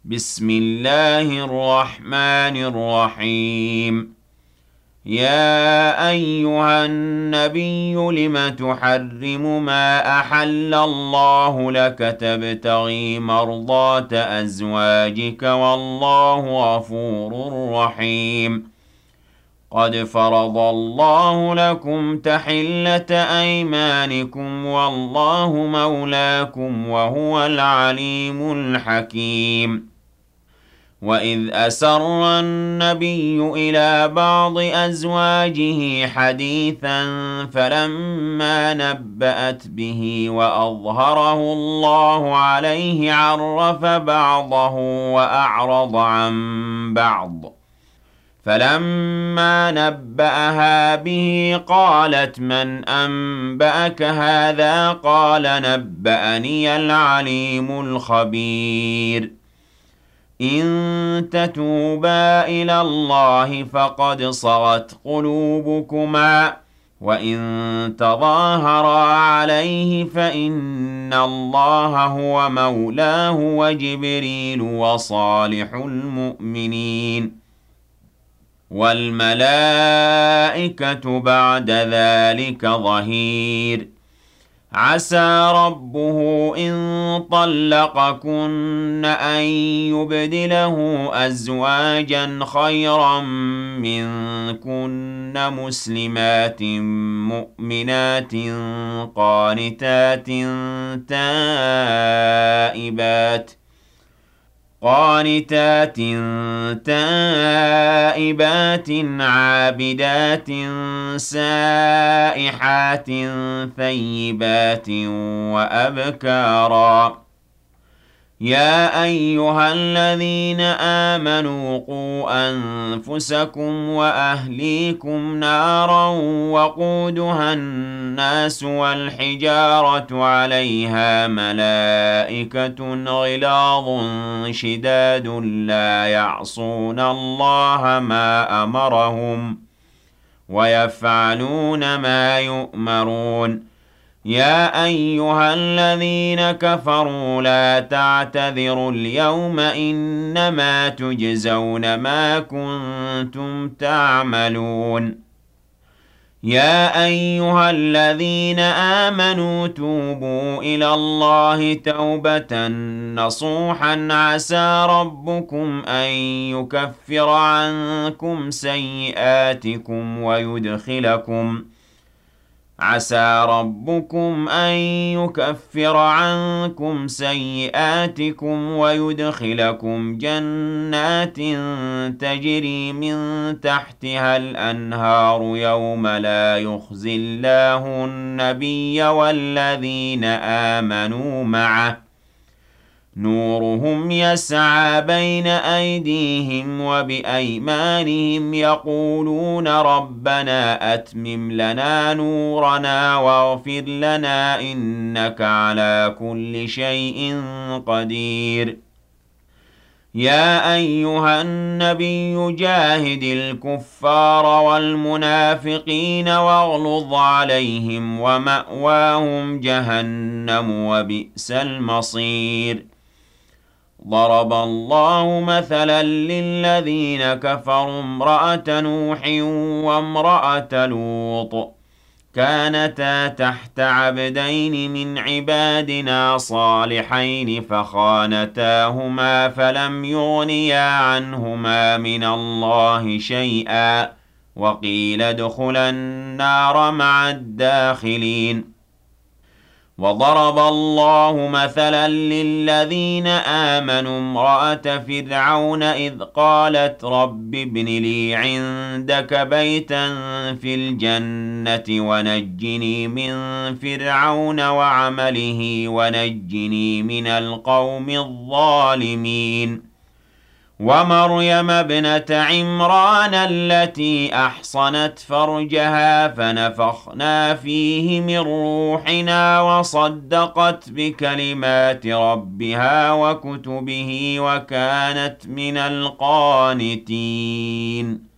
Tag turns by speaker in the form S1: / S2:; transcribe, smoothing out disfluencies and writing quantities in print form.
S1: بسم الله الرحمن الرحيم. يا أيها النبي لم تحرم ما أحل الله لك تبتغي مرضات أزواجك والله غفور رحيم. قد فرض الله لكم تحلة أيمانكم والله مولاكم وهو العليم الحكيم. وإذ أسر النبي إلى بعض أزواجه حديثا فلما نبأت به وأظهره الله عليه عرف بعضه وأعرض عن بعض. فلما نبأها به قالت من أنبأك هذا قال نبأني العليم الخبير. إن تتوبا إلى الله فقد صغت قلوبكما وإن تظاهرا عليه فإن الله هو مولاه وجبريل وصالح المؤمنين والملائكة بعد ذلك ظهير. عسى ربه إن طلقكن أن يبدله أزواجا خيرا منكن مسلمات مؤمنات قانتات تائبات عابدات سائحات ثيبات وأبكارا. يا أيها الذين آمنوا قوا أنفسكم وأهليكم نارا وقودها الناس والحجارة عليها ملائكة غلاظ شداد لا يعصون الله ما أمرهم ويفعلون ما يؤمرون. يا أيها الذين كفروا لا تعتذروا اليوم إنما تجزون ما كنتم تعملون. يا أيها الذين آمنوا توبوا إلى الله توبة نصوحا عسى ربكم أن يكفر عنكم سيئاتكم ويدخلكم جنات تجري من تحتها الأنهار يوم لا يخزي الله النبي والذين آمنوا معه نورهم يسعى بين أيديهم وبأيمانهم يقولون ربنا أتمم لنا نورنا واغفر لنا إنك على كل شيء قدير. يا أيها النبي جاهد الكفار والمنافقين واغلظ عليهم ومأواهم جهنم وبئس المصير. ضرب الله مثلا للذين كفروا امرأة نوح وامرأة لوط كانتا تحت عبدين من عبادنا صالحين فخانتاهما فلم يغنيا عنهما من الله شيئا وقيل ادخلا النار مع الداخلين. وضرب الله مثلا للذين آمنوا امرأة فرعون إذ قالت رب ابن لي عندك بيتا في الجنة ونجني من فرعون وعمله ونجني من القوم الظالمين. ومريم ابنة عمران التي أحصنت فرجها فنفخنا فيه من روحنا وصدقت بكلمات ربها وكتبه وكانت من القانتين.